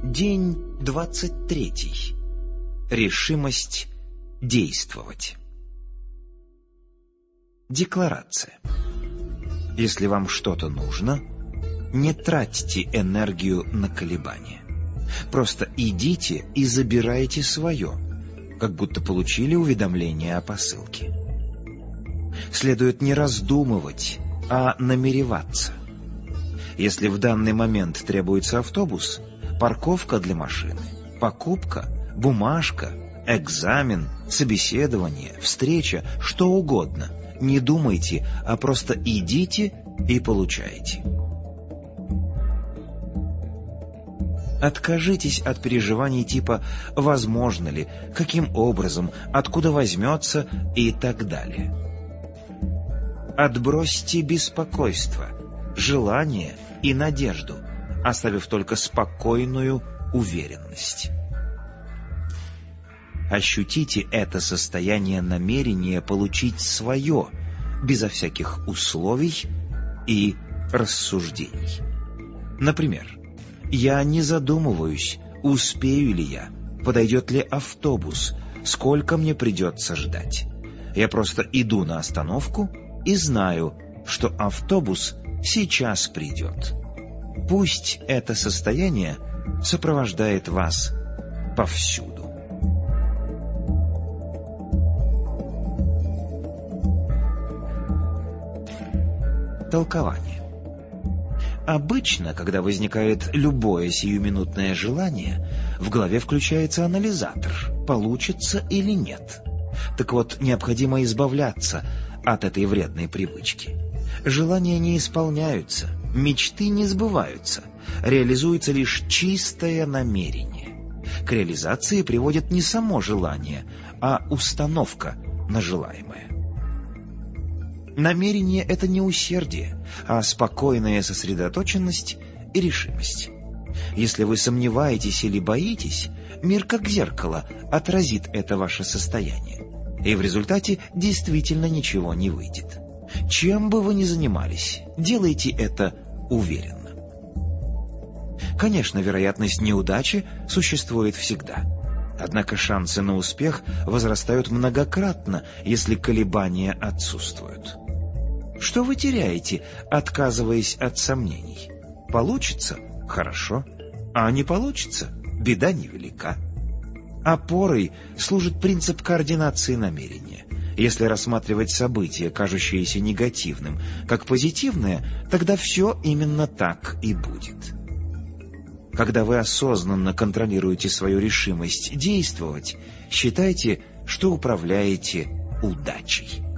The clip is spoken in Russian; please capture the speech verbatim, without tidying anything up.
День двадцать третий. Решимость действовать. Декларация. Если вам что-то нужно, не тратьте энергию на колебания. Просто идите и забирайте свое, как будто получили уведомление о посылке. Следует не раздумывать, а намереваться. Если в данный момент требуется автобус, парковка для машины, покупка, бумажка, экзамен, собеседование, встреча, что угодно, не думайте, а просто идите и получайте. Откажитесь от переживаний типа «возможно ли», «каким образом», «откуда возьмется» и так далее. Отбросьте беспокойство, желание и надежду, оставив только спокойную уверенность. Ощутите это состояние намерения получить свое, безо всяких условий и рассуждений. Например, я не задумываюсь, успею ли я, подойдет ли автобус, сколько мне придется ждать. Я просто иду на остановку и знаю, что автобус сейчас придет. Пусть это состояние сопровождает вас повсюду. Толкование. Обычно, когда возникает любое сиюминутное желание, в голове включается анализатор, получится или нет. Так вот, необходимо избавляться от этой вредной привычки. Желания не исполняются, мечты не сбываются, реализуется лишь чистое намерение. К реализации приводит не само желание, а установка на желаемое. Намерение — это не усердие, а спокойная сосредоточенность и решимость. Если вы сомневаетесь или боитесь, мир как зеркало отразит это ваше состояние, и в результате действительно ничего не выйдет. Чем бы вы ни занимались, делайте это уверенно. Конечно, вероятность неудачи существует всегда. Однако шансы на успех возрастают многократно, если колебания отсутствуют. Что вы теряете, отказываясь от сомнений? Получится — хорошо, а не получится — беда невелика. Опорой служит принцип координации намерения. Если рассматривать событие, кажущееся негативным, как позитивное, тогда все именно так и будет. Когда вы осознанно контролируете свою решимость действовать, считайте, что управляете удачей.